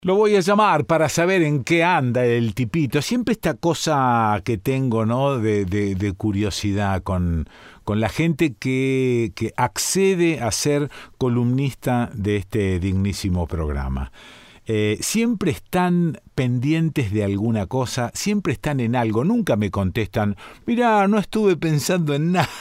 Lo voy a llamar para saber en qué anda el tipito. Siempre esta cosa que tengo, ¿no? De curiosidad con la gente que accede a ser columnista de este dignísimo programa. Siempre están pendientes de alguna cosa, siempre están en algo. Nunca me contestan, mirá, no estuve pensando en nada.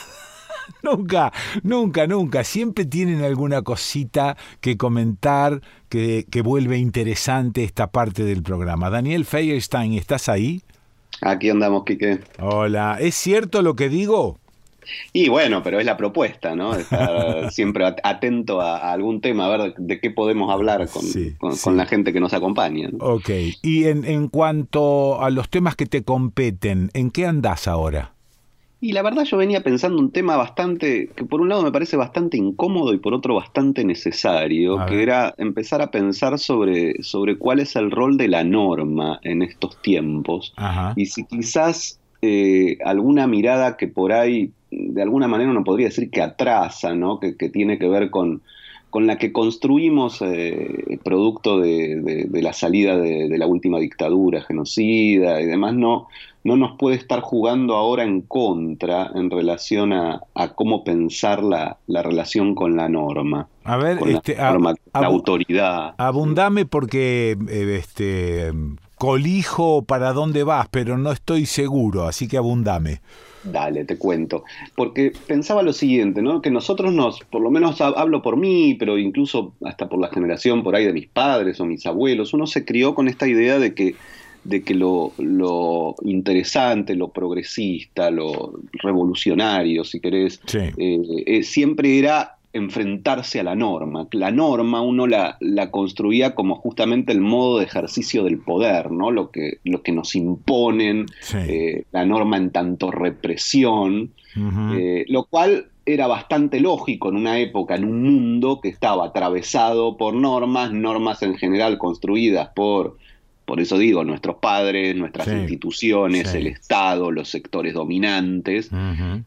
Nunca. Siempre tienen alguna cosita que comentar que vuelve interesante esta parte del programa. Daniel Feierstein, ¿estás ahí? Aquí andamos, Quique. Hola, ¿es cierto lo que digo? Y bueno, pero es la propuesta, ¿no? Estar siempre atento a algún tema, a ver de qué podemos hablar Sí. con la gente que nos acompaña, ¿no? Ok, y en cuanto a los temas que te competen, ¿en qué andás ahora? Y la verdad yo venía pensando un tema que por un lado me parece bastante incómodo y por otro bastante necesario, A que ver. era empezar a pensar sobre cuál es el rol de la norma en estos tiempos Ajá. y si quizás alguna mirada que por ahí de alguna manera uno podría decir que atrasa, ¿no? Que tiene que ver con la que construimos producto de la salida de la última dictadura genocida y demás, no nos puede estar jugando ahora en contra en relación a cómo pensar la relación con la norma, A ver, con la norma, la abu- autoridad. ¿Sí? abundame porque colijo para dónde vas, pero no estoy seguro, así que abundame. Dale, te cuento. Porque pensaba lo siguiente, ¿no? Que nosotros por lo menos hablo por mí, pero incluso hasta por la generación por ahí de mis padres o mis abuelos, uno se crió con esta idea de que lo interesante, lo progresista, lo revolucionario, si querés, Sí, siempre era enfrentarse a la norma. La norma uno la construía como justamente el modo de ejercicio del poder, ¿no? Lo que nos imponen, sí. la norma en tanto represión, Ujú. lo cual era bastante lógico en una época, en un mundo que estaba atravesado por normas en general construidas por eso digo, nuestros padres, nuestras Sí, instituciones, el sí. Estado, los sectores dominantes, Ujú.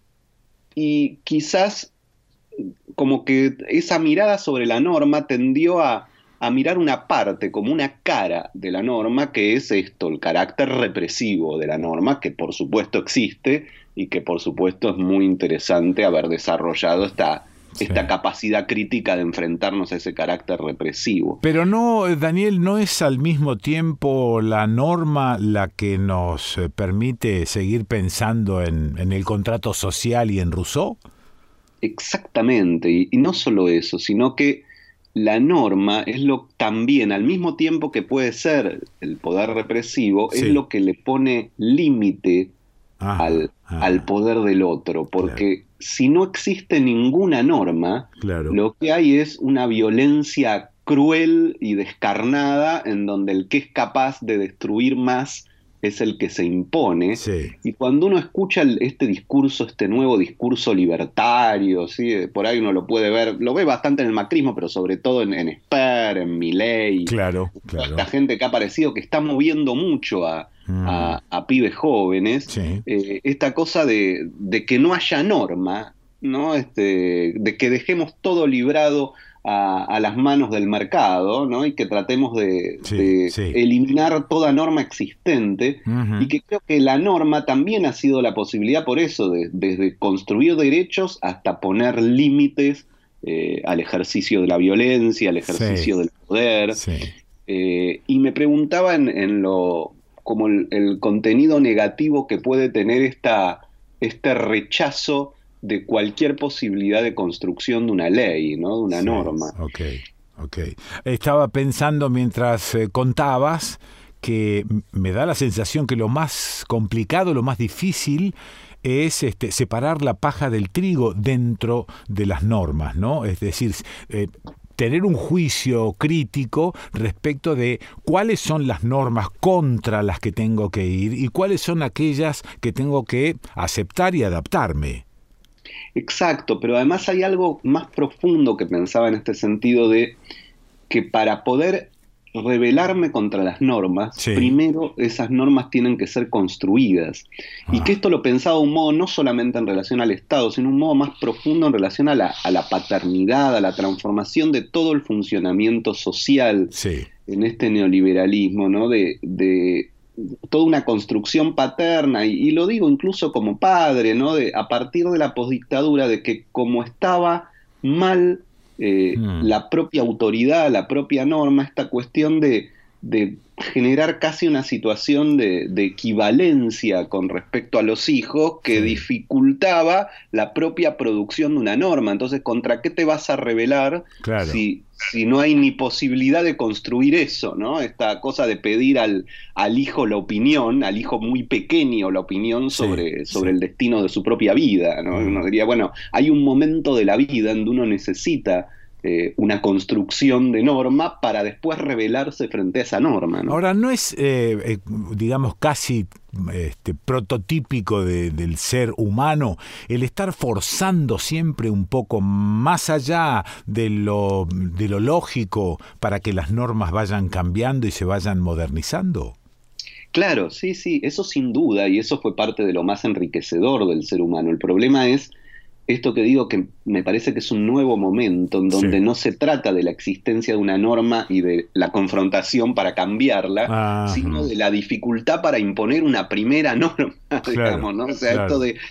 y quizás como que esa mirada sobre la norma tendió a mirar una parte, como una cara de la norma, que es esto, el carácter represivo de la norma, que por supuesto existe y que por supuesto es muy interesante haber desarrollado Sí. esta capacidad crítica de enfrentarnos a ese carácter represivo. Pero no, Daniel, ¿no es al mismo tiempo la norma la que nos permite seguir pensando en el contrato social y en Rousseau? Exactamente, y no solo eso, sino que la norma es lo también, al mismo tiempo que puede ser el poder represivo, es Sí. lo que le pone límite al, Ajá, al ajá. poder del otro, Claro, porque si no existe ninguna norma, claro. lo que hay es una violencia cruel y descarnada en donde el que es capaz de destruir más es el que se impone. Sí. Y cuando uno escucha este discurso, este nuevo discurso libertario, ¿sí? Por ahí uno lo puede ver, lo ve bastante en el macrismo, pero sobre todo en Esper, en Milei, Claro, toda esta claro. gente que ha aparecido, que está moviendo mucho Mm, a pibes jóvenes, sí, esta cosa de que no haya norma, ¿no? De que dejemos todo librado a las manos del mercado, ¿no? Y que tratemos sí, de sí. eliminar toda norma existente y Ujú. que creo que la norma también ha sido la posibilidad por eso, desde construir derechos hasta poner límites al ejercicio de la violencia, al Sí, ejercicio del poder. sí. Y me preguntaba como el contenido negativo que puede tener este rechazo de cualquier posibilidad de construcción de una ley, ¿no? De una Sí, norma. ok, ok. Estaba pensando mientras contabas que me da la sensación que lo más complicado, lo más difícil es separar la paja del trigo dentro de las normas, ¿no? Es decir, tener un juicio crítico respecto de cuáles son las normas contra las que tengo que ir y cuáles son aquellas que tengo que aceptar y adaptarme. Exacto, pero además hay algo más profundo que pensaba en este sentido de que para poder rebelarme contra las normas, Sí. primero esas normas tienen que ser construidas. Y que Ah, esto lo pensaba de un modo no solamente en relación al Estado, sino un modo más profundo en relación a la paternidad, a la transformación de todo el funcionamiento social sí. en este neoliberalismo, ¿no? De toda una construcción paterna, y lo digo incluso como padre, ¿no? A partir de la posdictadura, de que como estaba mal Mm, la propia autoridad, la propia norma, esta cuestión de generar casi una situación de equivalencia con respecto a los hijos que sí, dificultaba la propia producción de una norma. Entonces, ¿contra qué te vas a rebelar claro. si no hay ni posibilidad de construir eso, ¿no? Esta cosa de pedir al hijo la opinión, al hijo muy pequeño la opinión Sí, sobre sí. el destino de su propia vida, ¿no? Mm. Uno diría, bueno, hay un momento de la vida en donde uno necesita una construcción de norma para después rebelarse frente a esa norma, ¿no? Ahora, no es, digamos, casi prototípico del ser humano el estar forzando siempre un poco más allá de lo lógico para que las normas vayan cambiando y se vayan modernizando. Claro, sí, sí, eso sin duda, y eso fue parte de lo más enriquecedor del ser humano. El problema es esto que digo, que me parece que es un nuevo momento en Sí. donde no se trata de la existencia de una norma y de la confrontación para cambiarla, sino Ajá. de la dificultad para imponer una primera norma, Claro, digamos, ¿no? O sea, esto claro. de,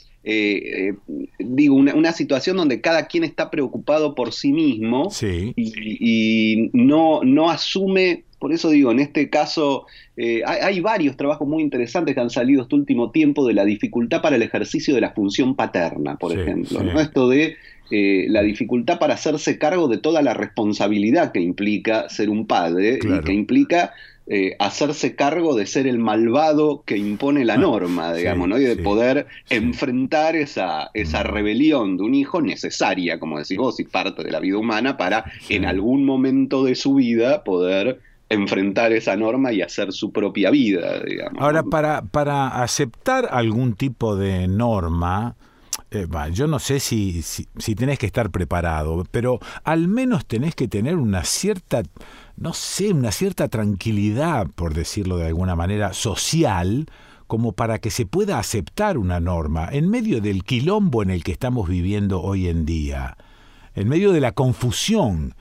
digo, una situación donde cada quien está preocupado por sí mismo Sí. y no asume. Por eso digo, en este caso, hay varios trabajos muy interesantes que han salido este último tiempo de la dificultad para el ejercicio de la función paterna, por Sí, ejemplo, ¿no? sí. Esto de la dificultad para hacerse cargo de toda la responsabilidad que implica ser un padre y que Claro. implica hacerse cargo de ser el malvado que impone la norma, digamos, Sí, ¿no? Y de sí, poder sí. enfrentar esa Mm. rebelión de un hijo necesaria, como decís vos, y parte de la vida humana para Sí. en algún momento de su vida poder enfrentar esa norma y hacer su propia vida, digamos, Ahora, ¿no? para aceptar algún tipo de norma, yo no sé si tenés que estar preparado, pero al menos tenés que tener una cierta, no sé, una cierta tranquilidad, por decirlo de alguna manera, social, como para que se pueda aceptar una norma en medio del quilombo en el que estamos viviendo hoy en día, en medio de la confusión.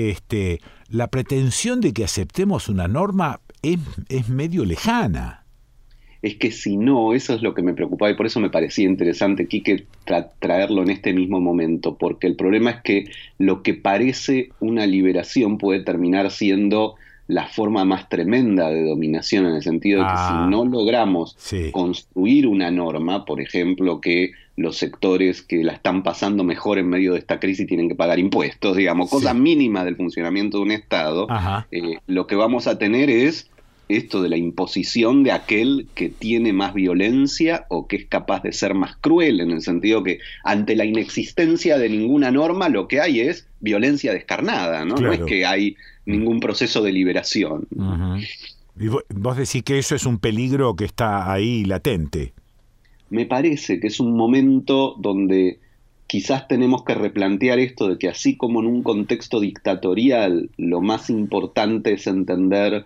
La pretensión de que aceptemos una norma es medio lejana. Es que si no, eso es lo que me preocupaba y por eso me parecía interesante, Quique, traerlo en este mismo momento, porque el problema es que lo que parece una liberación puede terminar siendo la forma más tremenda de dominación, en el sentido de que si Ah, no logramos sí, construir una norma, por ejemplo, que los sectores que la están pasando mejor en medio de esta crisis tienen que pagar impuestos, digamos, cosas sí. mínimas del funcionamiento de un Estado, Ajá. lo que vamos a tener es esto de la imposición de aquel que tiene más violencia o que es capaz de ser más cruel, en el sentido que ante la inexistencia de ninguna norma lo que hay es violencia descarnada, ¿no? No es Claro. que hay Mm, ningún proceso de liberación, ¿no? ujú. Y vos decís que eso es un peligro que está ahí latente. Me parece que es un momento donde quizás tenemos que replantear esto de que así como en un contexto dictatorial lo más importante es entender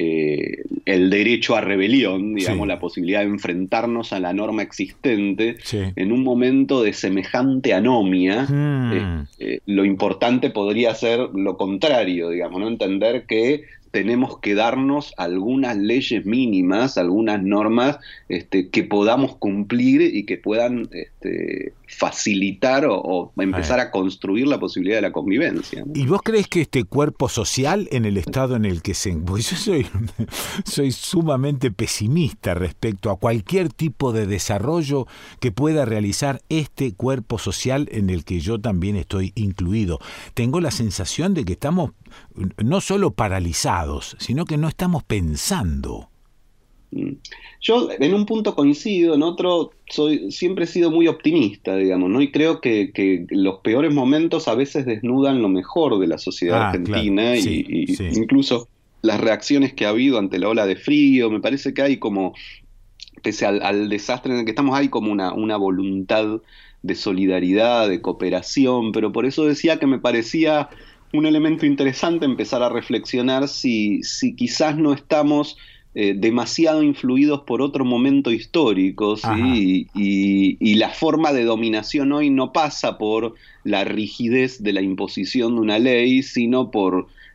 el derecho a rebelión, digamos, Sí, la posibilidad de enfrentarnos a la norma existente, sí. en un momento de semejante anomia, Mm, lo importante podría ser lo contrario, digamos, ¿no? Entender que tenemos que darnos algunas leyes mínimas, algunas normas que podamos cumplir y que puedan facilitar o eh. empezar a construir la posibilidad de la convivencia, ¿no? ¿Y vos crees que este cuerpo social en el estado en el que se... Porque yo soy sumamente pesimista respecto a cualquier tipo de desarrollo que pueda realizar este cuerpo social en el que yo también estoy incluido. Tengo la sensación de que estamos no solo paralizados, sino que no estamos pensando. Mm. Yo en un punto coincido, en otro siempre he sido muy optimista, digamos, ¿no? Y creo que los peores momentos a veces desnudan lo mejor de la sociedad Ah, claro, argentina sí, y sí, incluso las reacciones que ha habido ante la ola de frío, me parece que hay como, pese al desastre en el que estamos, hay como una voluntad de solidaridad, de cooperación, pero por eso decía que me parecía un elemento interesante empezar a reflexionar si quizás no estamos demasiado influidos por otro momento histórico, ajá, ¿sí? Y la forma de dominación hoy no pasa por la rigidez de la imposición de una ley, sino por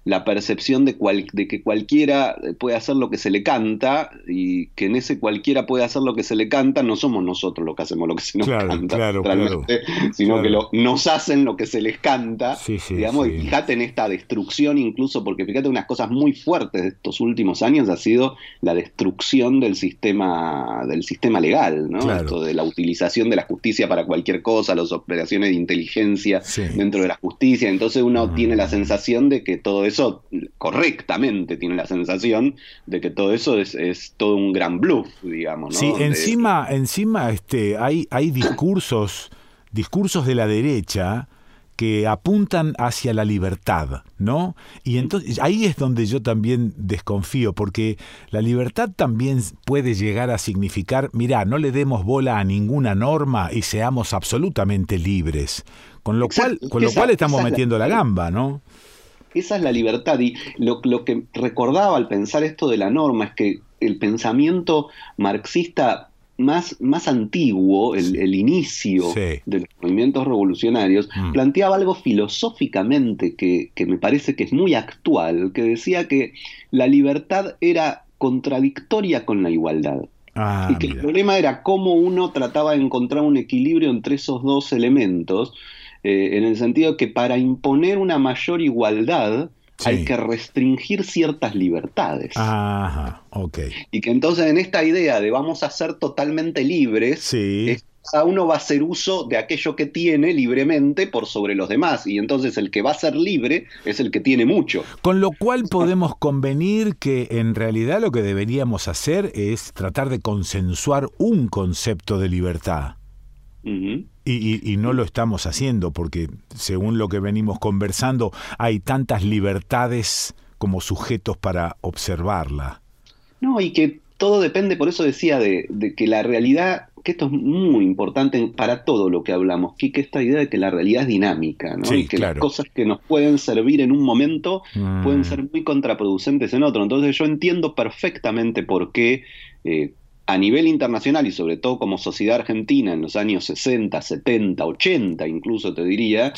la percepción de que cualquiera puede hacer lo que se le canta, y que en ese cualquiera puede hacer lo que se le canta, no somos nosotros los que hacemos lo que se nos canta, realmente, sino que nos hacen lo que se les canta, digamos, y fíjate en esta destrucción incluso, porque fíjate, unas cosas muy fuertes de estos últimos años ha sido la destrucción del sistema legal, ¿no? Esto de la utilización de la justicia para cualquier cosa, las operaciones de inteligencia dentro de la justicia, entonces uno tiene la sensación de que todo eso, correctamente tiene la sensación de que todo eso es todo un gran bluff, digamos, ¿no? Sí, encima hay discursos de la derecha que apuntan hacia la libertad, ¿no? Y entonces ahí es donde yo también desconfío, porque la libertad también puede llegar a significar, mirá, no le demos bola a ninguna norma y seamos absolutamente libres, con lo cual estamos metiendo la gamba, ¿no? Esa es la libertad, y lo que recordaba al pensar esto de la norma es que el pensamiento marxista más antiguo, el inicio de los movimientos revolucionarios, planteaba algo filosóficamente que me parece que es muy actual, que decía que la libertad era contradictoria con la igualdad. Y que el problema era cómo uno trataba de encontrar un equilibrio entre esos dos elementos, en el sentido que para imponer una mayor igualdad hay que restringir ciertas libertades. Y que entonces en esta idea de vamos a ser totalmente libres, cada uno va a hacer uso de aquello que tiene libremente por sobre los demás, y entonces el que va a ser libre es el que tiene mucho. Con lo cual podemos convenir que en realidad lo que deberíamos hacer es tratar de consensuar un concepto de libertad. Y no lo estamos haciendo porque, según lo que venimos conversando, hay tantas libertades como sujetos para observarla. No, y que todo depende, por eso decía, de que la realidad, que esto es muy importante para todo lo que hablamos, que esta idea de que la realidad es dinámica, ¿no? Y que las cosas que nos pueden servir en un momento pueden ser muy contraproducentes en otro. Entonces yo entiendo perfectamente por qué a nivel internacional, y sobre todo como sociedad argentina en los años 60, 70, 80 incluso te diría,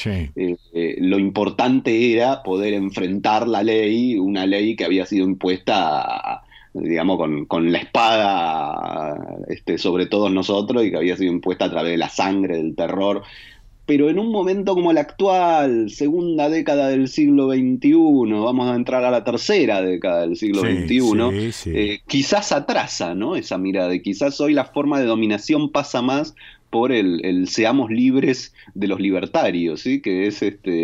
lo importante era poder enfrentar la ley, una ley que había sido impuesta, digamos, con la espada sobre todos nosotros, y que había sido impuesta a través de la sangre, del terror. Pero en un momento como el actual, segunda década del siglo XXI, vamos a entrar a la tercera década del siglo XXI, quizás atrasa, ¿no?, esa mirada, y quizás hoy la forma de dominación pasa más por el seamos libres de los libertarios, ¿sí?, que es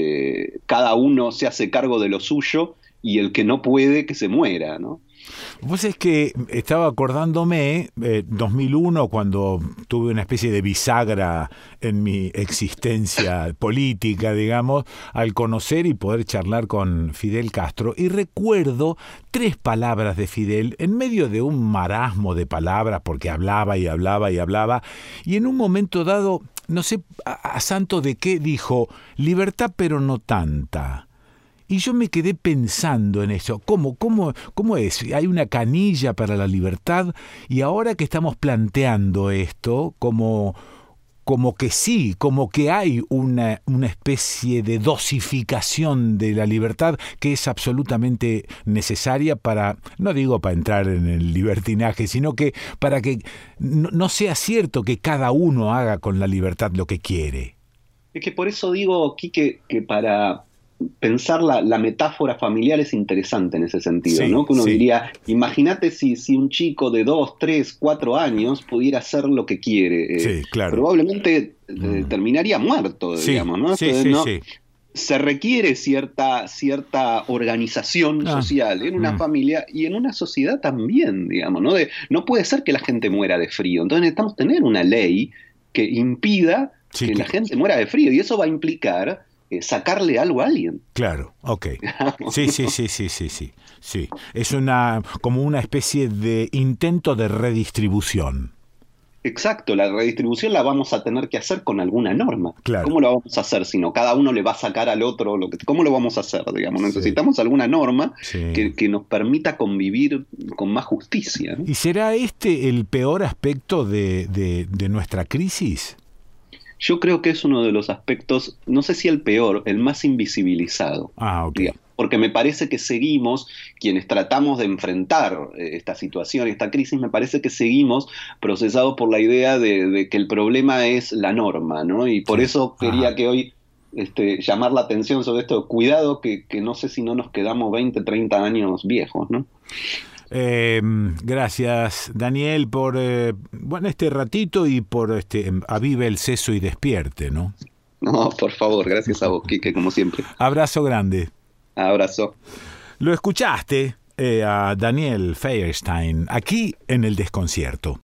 cada uno se hace cargo de lo suyo y el que no puede, que se muera, ¿no? Pues es que estaba acordándome 2001, cuando tuve una especie de bisagra en mi existencia política, digamos, al conocer y poder charlar con Fidel Castro, y recuerdo 3 palabras de Fidel en medio de un marasmo de palabras, porque hablaba y hablaba y hablaba, y en un momento dado, no sé a santo de qué, dijo: libertad pero no tanta. Y yo me quedé pensando en eso. ¿Cómo es? Hay una canilla para la libertad, y ahora que estamos planteando esto, como que sí, como que hay una especie de dosificación de la libertad que es absolutamente necesaria para, no digo para entrar en el libertinaje, sino que para que no sea cierto que cada uno haga con la libertad lo que quiere. Es que por eso digo, Quique, que para pensar la metáfora familiar es interesante en ese sentido, ¿no? Que uno diría, imagínate si un chico de 2, 3, 4 años pudiera hacer lo que quiere. Probablemente terminaría muerto, digamos, ¿no? Se requiere cierta organización social en una familia y en una sociedad también, digamos, ¿no? No puede ser que la gente muera de frío. Entonces necesitamos tener una ley que impida que la gente muera de frío, y eso va a implicar sacarle algo a alguien. Claro, ok. Sí. Es como una especie de intento de redistribución. Exacto, la redistribución la vamos a tener que hacer con alguna norma. Claro. ¿Cómo lo vamos a hacer si no cada uno le va a sacar al otro? ¿Cómo lo vamos a hacer? Digamos, necesitamos alguna norma que nos permita convivir con más justicia, ¿no? ¿Y será el peor aspecto de nuestra crisis? Yo creo que es uno de los aspectos, no sé si el peor, el más invisibilizado. Ok. porque me parece que seguimos, quienes tratamos de enfrentar esta situación, esta crisis, me parece que seguimos procesados por la idea de que el problema es la norma, ¿no? Y por Sí. eso Ajá. quería que hoy llamar la atención sobre esto, cuidado que no sé si no nos quedamos 20, 30 años viejos, ¿no? Gracias, Daniel, por bueno, este ratito y por avive el seso y despierte, ¿no? No, por favor, gracias a vos, Quique, como siempre. Abrazo grande. Abrazo. Lo escuchaste a Daniel Feierstein aquí en El Desconcierto.